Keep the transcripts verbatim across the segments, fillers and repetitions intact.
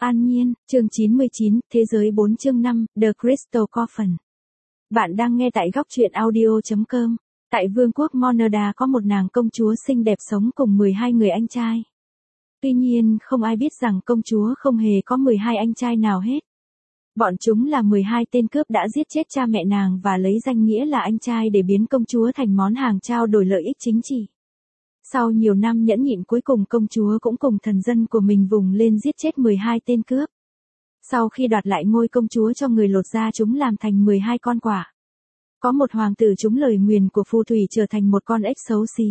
An Nhiên, chương chín mươi chín, Thế giới bốn chương năm, The Crystal Coffin. Bạn đang nghe tại góc truyện audio chấm com. Tại vương quốc Monada có một nàng công chúa xinh đẹp sống cùng mười hai người anh trai. Tuy nhiên không ai biết rằng công chúa không hề có mười hai anh trai nào hết. Bọn chúng là mười hai tên cướp đã giết chết cha mẹ nàng và lấy danh nghĩa là anh trai để biến công chúa thành món hàng trao đổi lợi ích chính trị. Sau nhiều năm nhẫn nhịn cuối cùng công chúa cũng cùng thần dân của mình vùng lên giết chết mười hai tên cướp. Sau khi đoạt lại ngôi công chúa cho người lột da chúng làm thành mười hai con quạ. Có một hoàng tử trúng lời nguyền của phù thủy trở thành một con ếch xấu xí.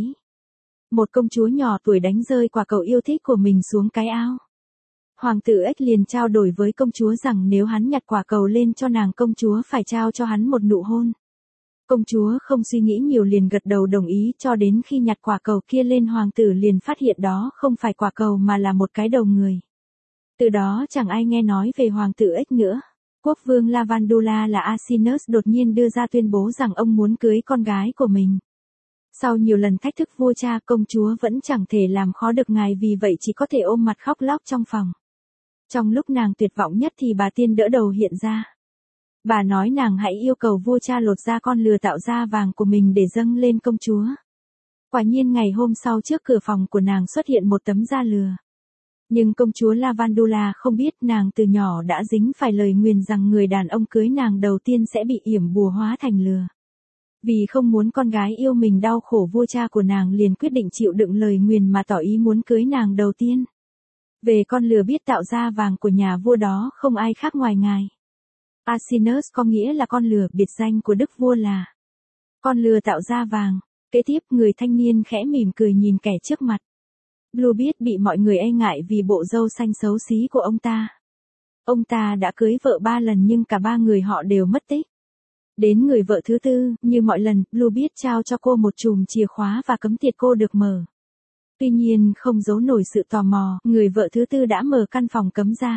Một công chúa nhỏ tuổi đánh rơi quả cầu yêu thích của mình xuống cái ao. Hoàng tử ếch liền trao đổi với công chúa rằng nếu hắn nhặt quả cầu lên cho nàng công chúa phải trao cho hắn một nụ hôn. Công chúa không suy nghĩ nhiều liền gật đầu đồng ý cho đến khi nhặt quả cầu kia lên hoàng tử liền phát hiện đó không phải quả cầu mà là một cái đầu người. Từ đó chẳng ai nghe nói về hoàng tử ếch nữa. Quốc vương Lavandula là Alcinous đột nhiên đưa ra tuyên bố rằng ông muốn cưới con gái của mình. Sau nhiều lần thách thức vua cha công chúa vẫn chẳng thể làm khó được ngài vì vậy chỉ có thể ôm mặt khóc lóc trong phòng. Trong lúc nàng tuyệt vọng nhất thì bà tiên đỡ đầu hiện ra. Bà nói nàng hãy yêu cầu vua cha lột da con lừa tạo da vàng của mình để dâng lên công chúa. Quả nhiên ngày hôm sau trước cửa phòng của nàng xuất hiện một tấm da lừa. Nhưng công chúa Lavandula không biết nàng từ nhỏ đã dính phải lời nguyền rằng người đàn ông cưới nàng đầu tiên sẽ bị yểm bùa hóa thành lừa. Vì không muốn con gái yêu mình đau khổ vua cha của nàng liền quyết định chịu đựng lời nguyền mà tỏ ý muốn cưới nàng đầu tiên. Về con lừa biết tạo da vàng của nhà vua đó không ai khác ngoài ngài. Alcinous có nghĩa là con lừa, biệt danh của đức vua là con lừa tạo da vàng. Kế tiếp người thanh niên khẽ mỉm cười nhìn kẻ trước mặt. Bluebeard bị mọi người e ngại vì bộ râu xanh xấu xí của ông ta. Ông ta đã cưới vợ ba lần nhưng cả ba người họ đều mất tích. Đến người vợ thứ tư, như mọi lần, Bluebeard trao cho cô một chùm chìa khóa và cấm tiệt cô được mở. Tuy nhiên không giấu nổi sự tò mò, người vợ thứ tư đã mở căn phòng cấm ra.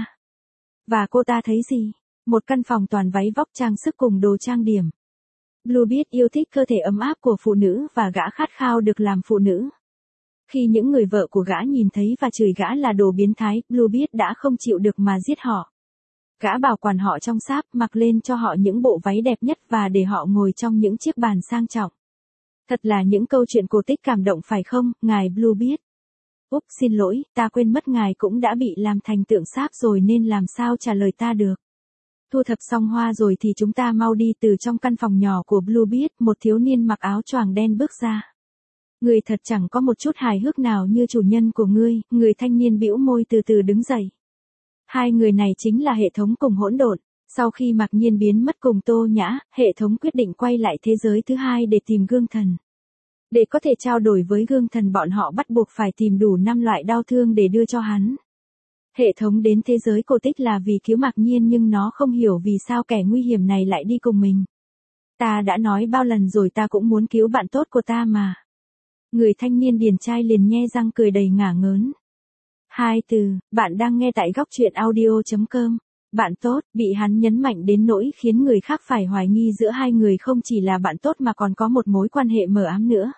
Và cô ta thấy gì? Một căn phòng toàn váy vóc trang sức cùng đồ trang điểm. Bluebeard yêu thích cơ thể ấm áp của phụ nữ và gã khát khao được làm phụ nữ. Khi những người vợ của gã nhìn thấy và chửi gã là đồ biến thái, Bluebeard đã không chịu được mà giết họ. Gã bảo quản họ trong sáp, mặc lên cho họ những bộ váy đẹp nhất và để họ ngồi trong những chiếc bàn sang trọng. Thật là những câu chuyện cổ tích cảm động phải không, ngài Bluebeard? Úp, xin lỗi, ta quên mất ngài cũng đã bị làm thành tượng sáp rồi nên làm sao trả lời ta được. Thu thập xong hoa rồi thì chúng ta mau đi. Từ trong căn phòng nhỏ của Bluebeard, một thiếu niên mặc áo choàng đen bước ra. Người thật chẳng có một chút hài hước nào như chủ nhân của ngươi, người thanh niên bĩu môi từ từ đứng dậy. Hai người này chính là hệ thống cùng hỗn độn. Sau khi mặc nhiên biến mất cùng Tô Nhã, hệ thống quyết định quay lại thế giới thứ hai để tìm gương thần. Để có thể trao đổi với gương thần bọn họ bắt buộc phải tìm đủ năm loại đau thương để đưa cho hắn. Hệ thống đến thế giới cổ tích là vì cứu mặc nhiên nhưng nó không hiểu vì sao kẻ nguy hiểm này lại đi cùng mình. Ta đã nói bao lần rồi ta cũng muốn cứu bạn tốt của ta mà. Người thanh niên điển trai liền nhe răng cười đầy ngả ngớn. Hai từ, bạn đang nghe tại góc truyện audio chấm com. Bạn tốt, bị hắn nhấn mạnh đến nỗi khiến người khác phải hoài nghi giữa hai người không chỉ là bạn tốt mà còn có một mối quan hệ mờ ám nữa.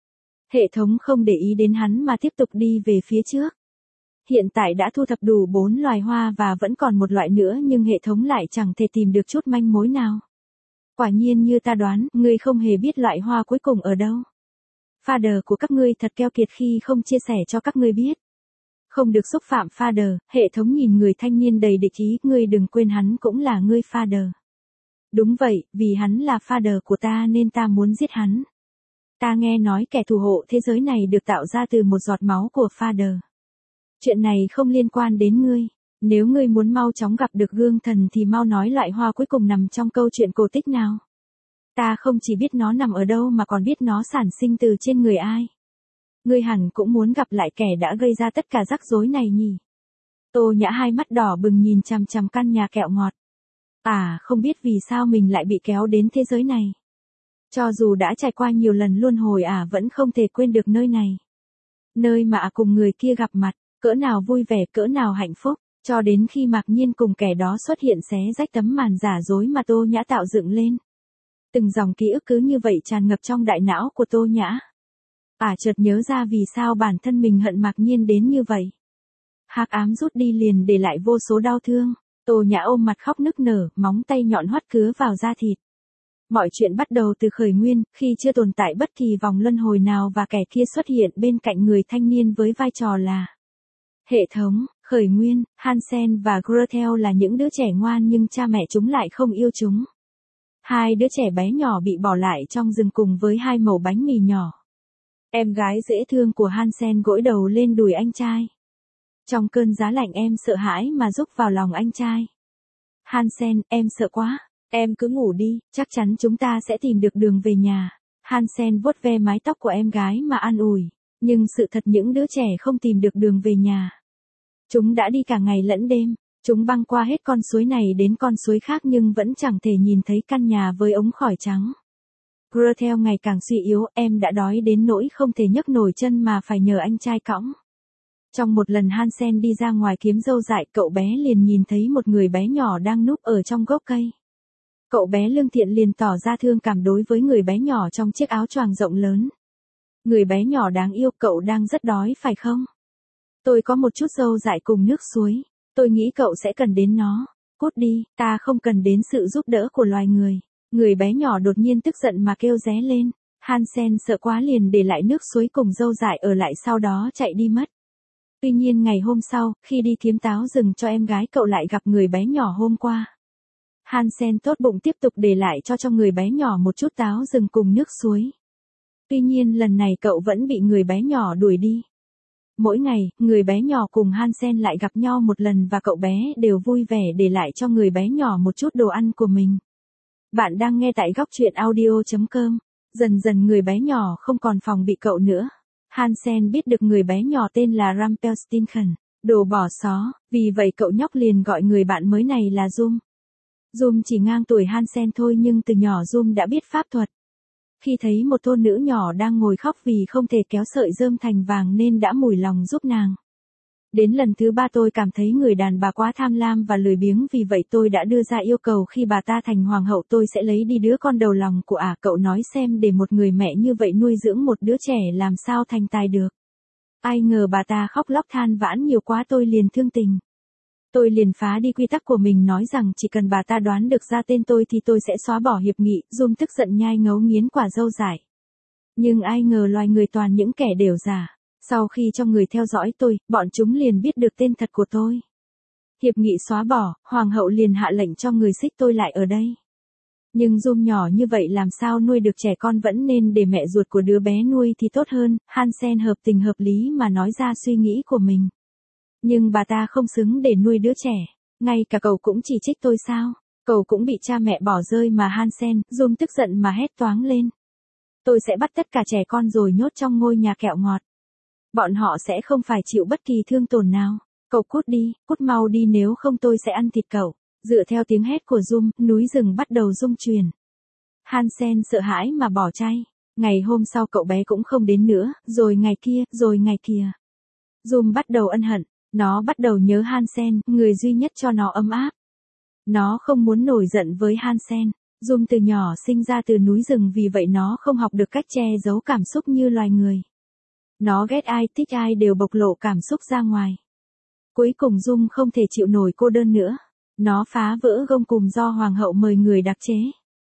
Hệ thống không để ý đến hắn mà tiếp tục đi về phía trước. Hiện tại đã thu thập đủ bốn loài hoa và vẫn còn một loại nữa nhưng hệ thống lại chẳng thể tìm được chút manh mối nào. Quả nhiên như ta đoán, ngươi không hề biết loại hoa cuối cùng ở đâu. Father của các ngươi thật keo kiệt khi không chia sẻ cho các ngươi biết. Không được xúc phạm Father, hệ thống nhìn người thanh niên đầy địch ý, ngươi đừng quên hắn cũng là ngươi Father. Đúng vậy, vì hắn là Father của ta nên ta muốn giết hắn. Ta nghe nói kẻ thủ hộ thế giới này được tạo ra từ một giọt máu của Father. Chuyện này không liên quan đến ngươi. Nếu ngươi muốn mau chóng gặp được gương thần thì mau nói loại hoa cuối cùng nằm trong câu chuyện cổ tích nào. Ta không chỉ biết nó nằm ở đâu mà còn biết nó sản sinh từ trên người ai. Ngươi hẳn cũng muốn gặp lại kẻ đã gây ra tất cả rắc rối này nhỉ. Tô Nhã hai mắt đỏ bừng nhìn chằm chằm căn nhà kẹo ngọt. À, không biết vì sao mình lại bị kéo đến thế giới này. Cho dù đã trải qua nhiều lần luân hồi à vẫn không thể quên được nơi này. Nơi mà à cùng người kia gặp mặt, cỡ nào vui vẻ cỡ nào hạnh phúc, cho đến khi mặc nhiên cùng kẻ đó xuất hiện xé rách tấm màn giả dối mà Tô Nhã tạo dựng lên. Từng dòng ký ức cứ như vậy tràn ngập trong đại não của Tô Nhã. À chợt nhớ ra vì sao bản thân mình hận mặc nhiên đến như vậy. Hắc ám rút đi liền để lại vô số đau thương. Tô Nhã ôm mặt khóc nức nở, móng tay nhọn hoắt cứa vào da thịt. Mọi chuyện bắt đầu từ khởi nguyên, khi chưa tồn tại bất kỳ vòng luân hồi nào và kẻ kia xuất hiện bên cạnh người thanh niên với vai trò là hệ thống. Khởi nguyên, Hansen và Gretel là những đứa trẻ ngoan nhưng cha mẹ chúng lại không yêu chúng. Hai đứa trẻ bé nhỏ bị bỏ lại trong rừng cùng với hai mẩu bánh mì nhỏ. Em gái dễ thương của Hansen gối đầu lên đùi anh trai. Trong cơn giá lạnh em sợ hãi mà rúc vào lòng anh trai. Hansen, em sợ quá. Em cứ ngủ đi, chắc chắn chúng ta sẽ tìm được đường về nhà. Hansen vuốt ve mái tóc của em gái mà an ủi. Nhưng sự thật những đứa trẻ không tìm được đường về nhà. Chúng đã đi cả ngày lẫn đêm. Chúng băng qua hết con suối này đến con suối khác nhưng vẫn chẳng thể nhìn thấy căn nhà với ống khói trắng. Gretel ngày càng suy yếu, em đã đói đến nỗi không thể nhấc nổi chân mà phải nhờ anh trai cõng. Trong một lần Hansen đi ra ngoài kiếm râu dại, cậu bé liền nhìn thấy một người bé nhỏ đang núp ở trong gốc cây. Cậu bé lương thiện liền tỏ ra thương cảm đối với người bé nhỏ trong chiếc áo choàng rộng lớn. Người bé nhỏ đáng yêu, cậu đang rất đói phải không? Tôi có một chút râu dại cùng nước suối. Tôi nghĩ cậu sẽ cần đến nó. Cút đi, ta không cần đến sự giúp đỡ của loài người. Người bé nhỏ đột nhiên tức giận mà kêu ré lên. Hansen sợ quá liền để lại nước suối cùng râu dại ở lại sau đó chạy đi mất. Tuy nhiên ngày hôm sau, khi đi kiếm táo rừng cho em gái cậu lại gặp người bé nhỏ hôm qua. Hansen tốt bụng tiếp tục để lại cho cho người bé nhỏ một chút táo rừng cùng nước suối. Tuy nhiên lần này cậu vẫn bị người bé nhỏ đuổi đi. Mỗi ngày, người bé nhỏ cùng Hansen lại gặp nhau một lần và cậu bé đều vui vẻ để lại cho người bé nhỏ một chút đồ ăn của mình. Bạn đang nghe tại góc truyện audio chấm com. Dần dần người bé nhỏ không còn phòng bị cậu nữa. Hansen biết được người bé nhỏ tên là Rumpelstiltskin, đồ bỏ xó, vì vậy cậu nhóc liền gọi người bạn mới này là Zoom. Zoom chỉ ngang tuổi Hansen thôi nhưng từ nhỏ Zoom đã biết pháp thuật. Khi thấy một thôn nữ nhỏ đang ngồi khóc vì không thể kéo sợi rơm thành vàng nên đã mủi lòng giúp nàng. Đến lần thứ ba tôi cảm thấy người đàn bà quá tham lam và lười biếng vì vậy tôi đã đưa ra yêu cầu khi bà ta thành hoàng hậu tôi sẽ lấy đi đứa con đầu lòng của ả. À, cậu nói xem để một người mẹ như vậy nuôi dưỡng một đứa trẻ làm sao thành tài được. Ai ngờ bà ta khóc lóc than vãn nhiều quá tôi liền thương tình. Tôi liền phá đi quy tắc của mình nói rằng chỉ cần bà ta đoán được ra tên tôi thì tôi sẽ xóa bỏ hiệp nghị. Zoom tức giận nhai ngấu nghiến quả dâu dại. Nhưng ai ngờ loài người toàn những kẻ đều giả. Sau khi cho người theo dõi tôi, bọn chúng liền biết được tên thật của tôi. Hiệp nghị xóa bỏ, hoàng hậu liền hạ lệnh cho người xích tôi lại ở đây. Nhưng Zoom nhỏ như vậy làm sao nuôi được trẻ con, vẫn nên để mẹ ruột của đứa bé nuôi thì tốt hơn. Hansen hợp tình hợp lý mà nói ra suy nghĩ của mình. Nhưng bà ta không xứng để nuôi đứa trẻ. Ngay cả cậu cũng chỉ trích tôi sao? Cậu cũng bị cha mẹ bỏ rơi mà. Hansen, Zoom tức giận mà hét toáng lên. Tôi sẽ bắt tất cả trẻ con rồi nhốt trong ngôi nhà kẹo ngọt. Bọn họ sẽ không phải chịu bất kỳ thương tổn nào. Cậu cút đi, cút mau đi nếu không tôi sẽ ăn thịt cậu. Dựa theo tiếng hét của Zoom, núi rừng bắt đầu rung chuyển. Hansen sợ hãi mà bỏ chay. Ngày hôm sau cậu bé cũng không đến nữa, rồi ngày kia, rồi ngày kia. Zoom bắt đầu ân hận. Nó bắt đầu nhớ Hansen, người duy nhất cho nó ấm áp. Nó không muốn nổi giận với Hansen. Zoom từ nhỏ sinh ra từ núi rừng vì vậy nó không học được cách che giấu cảm xúc như loài người. Nó ghét ai thích ai đều bộc lộ cảm xúc ra ngoài. Cuối cùng Zoom không thể chịu nổi cô đơn nữa. Nó phá vỡ gông cùm do hoàng hậu mời người đặc chế.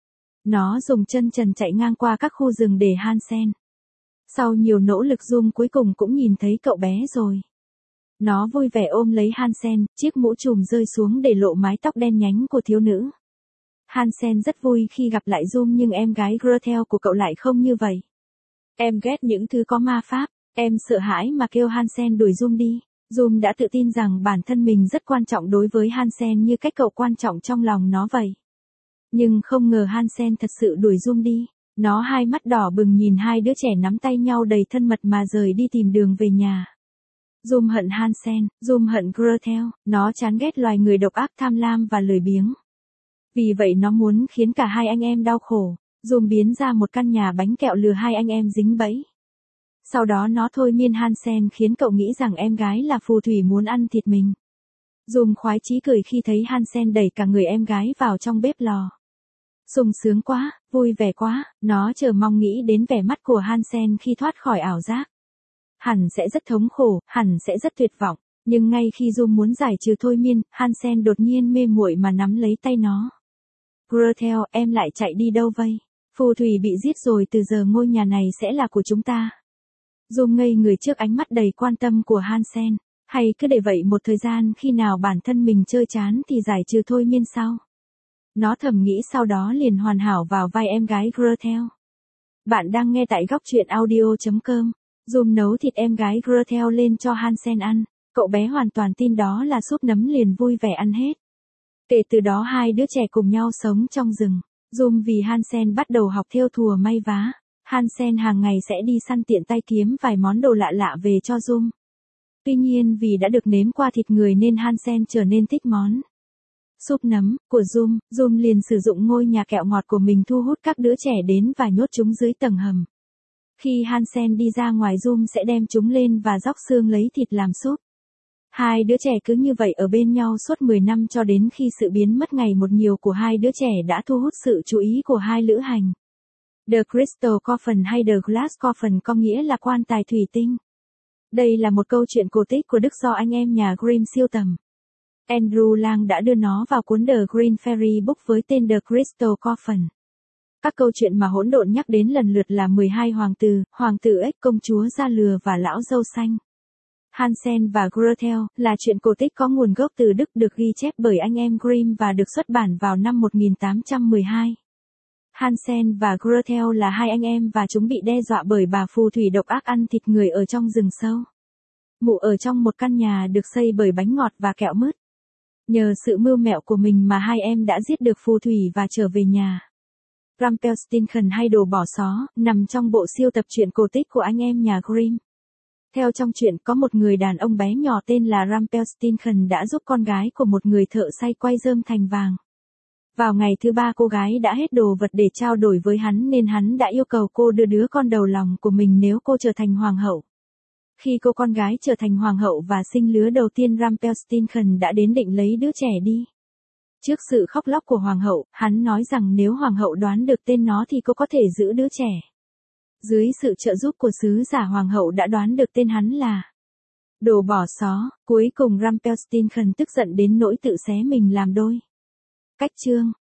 Nó dùng chân trần chạy ngang qua các khu rừng để Hansen. Sau nhiều nỗ lực Zoom cuối cùng cũng nhìn thấy cậu bé rồi. Nó vui vẻ ôm lấy Hansen, chiếc mũ trùm rơi xuống để lộ mái tóc đen nhánh của thiếu nữ. Hansen rất vui khi gặp lại Zoom nhưng em gái Gretel của cậu lại không như vậy. Em ghét những thứ có ma pháp, em sợ hãi mà kêu Hansen đuổi Zoom đi. Zoom đã tự tin rằng bản thân mình rất quan trọng đối với Hansen như cách cậu quan trọng trong lòng nó vậy. Nhưng không ngờ Hansen thật sự đuổi Zoom đi. Nó hai mắt đỏ bừng nhìn hai đứa trẻ nắm tay nhau đầy thân mật mà rời đi tìm đường về nhà. Zoom hận Hansen, Zoom hận Gretel, nó chán ghét loài người độc ác tham lam và lười biếng. Vì vậy nó muốn khiến cả hai anh em đau khổ. Zoom biến ra một căn nhà bánh kẹo lừa hai anh em dính bẫy. Sau đó nó thôi miên Hansen khiến cậu nghĩ rằng em gái là phù thủy muốn ăn thịt mình. Zoom khoái chí cười khi thấy Hansen đẩy cả người em gái vào trong bếp lò. Sung sướng quá, vui vẻ quá, nó chờ mong nghĩ đến vẻ mắt của Hansen khi thoát khỏi ảo giác. Hẳn sẽ rất thống khổ, hẳn sẽ rất tuyệt vọng. Nhưng ngay khi Zoom muốn giải trừ thôi miên, Hansen đột nhiên mê muội mà nắm lấy tay nó. Gretel, em lại chạy đi đâu vây? Phù thủy bị giết rồi, từ giờ ngôi nhà này sẽ là của chúng ta. Zoom ngây người trước ánh mắt đầy quan tâm của Hansen. Hay cứ để vậy một thời gian, khi nào bản thân mình chơi chán thì giải trừ thôi miên sau. Nó thầm nghĩ, sau đó liền hoàn hảo vào vai em gái Gretel. Bạn đang nghe tại góc truyện audio chấm com. Zoom nấu thịt em gái Gretel lên cho Hansen ăn. Cậu bé hoàn toàn tin đó là súp nấm, liền vui vẻ ăn hết. Kể từ đó hai đứa trẻ cùng nhau sống trong rừng. Zoom vì Hansen bắt đầu học thêu thùa may vá. Hansen hàng ngày sẽ đi săn, tiện tay kiếm vài món đồ lạ lạ về cho Zoom. Tuy nhiên vì đã được nếm qua thịt người nên Hansen trở nên thích món súp nấm của Zoom. Zoom liền sử dụng ngôi nhà kẹo ngọt của mình thu hút các đứa trẻ đến và nhốt chúng dưới tầng hầm. Khi Hansen đi ra ngoài, Zoom sẽ đem chúng lên và róc xương lấy thịt làm súp. Hai đứa trẻ cứ như vậy ở bên nhau suốt mười năm, cho đến khi sự biến mất ngày một nhiều của hai đứa trẻ đã thu hút sự chú ý của hai lữ hành. The Crystal Coffin hay The Glass Coffin có nghĩa là quan tài thủy tinh. Đây là một câu chuyện cổ tích của Đức do anh em nhà Grimm sưu tầm. Andrew Lang đã đưa nó vào cuốn The Green Fairy Book với tên The Crystal Coffin. Các câu chuyện mà hỗn độn nhắc đến lần lượt là mười hai hoàng tử, hoàng tử ếch, công chúa da lừa và lão dâu xanh. Hansen và Gretel là chuyện cổ tích có nguồn gốc từ Đức, được ghi chép bởi anh em Grimm và được xuất bản vào năm một nghìn tám trăm mười hai. Hansen và Gretel là hai anh em và chúng bị đe dọa bởi bà phù thủy độc ác ăn thịt người ở trong rừng sâu. Mụ ở trong một căn nhà được xây bởi bánh ngọt và kẹo mứt. Nhờ sự mưu mẹo của mình mà hai em đã giết được phù thủy và trở về nhà. Rumpelstiltskin hay đồ bỏ xó, nằm trong bộ siêu tập truyện cổ tích của anh em nhà Grimm. Theo trong truyện, có một người đàn ông bé nhỏ tên là Rumpelstiltskin đã giúp con gái của một người thợ xay quay rơm thành vàng. Vào ngày thứ ba cô gái đã hết đồ vật để trao đổi với hắn, nên hắn đã yêu cầu cô đưa đứa con đầu lòng của mình nếu cô trở thành hoàng hậu. Khi cô con gái trở thành hoàng hậu và sinh lứa đầu tiên, Rumpelstiltskin đã đến định lấy đứa trẻ đi. Trước sự khóc lóc của hoàng hậu, hắn nói rằng nếu hoàng hậu đoán được tên nó thì cô có thể giữ đứa trẻ. Dưới sự trợ giúp của sứ giả, hoàng hậu đã đoán được tên hắn là đồ bỏ xó. Cuối cùng Rumpelstiltskin tức giận đến nỗi tự xé mình làm đôi. Cách chương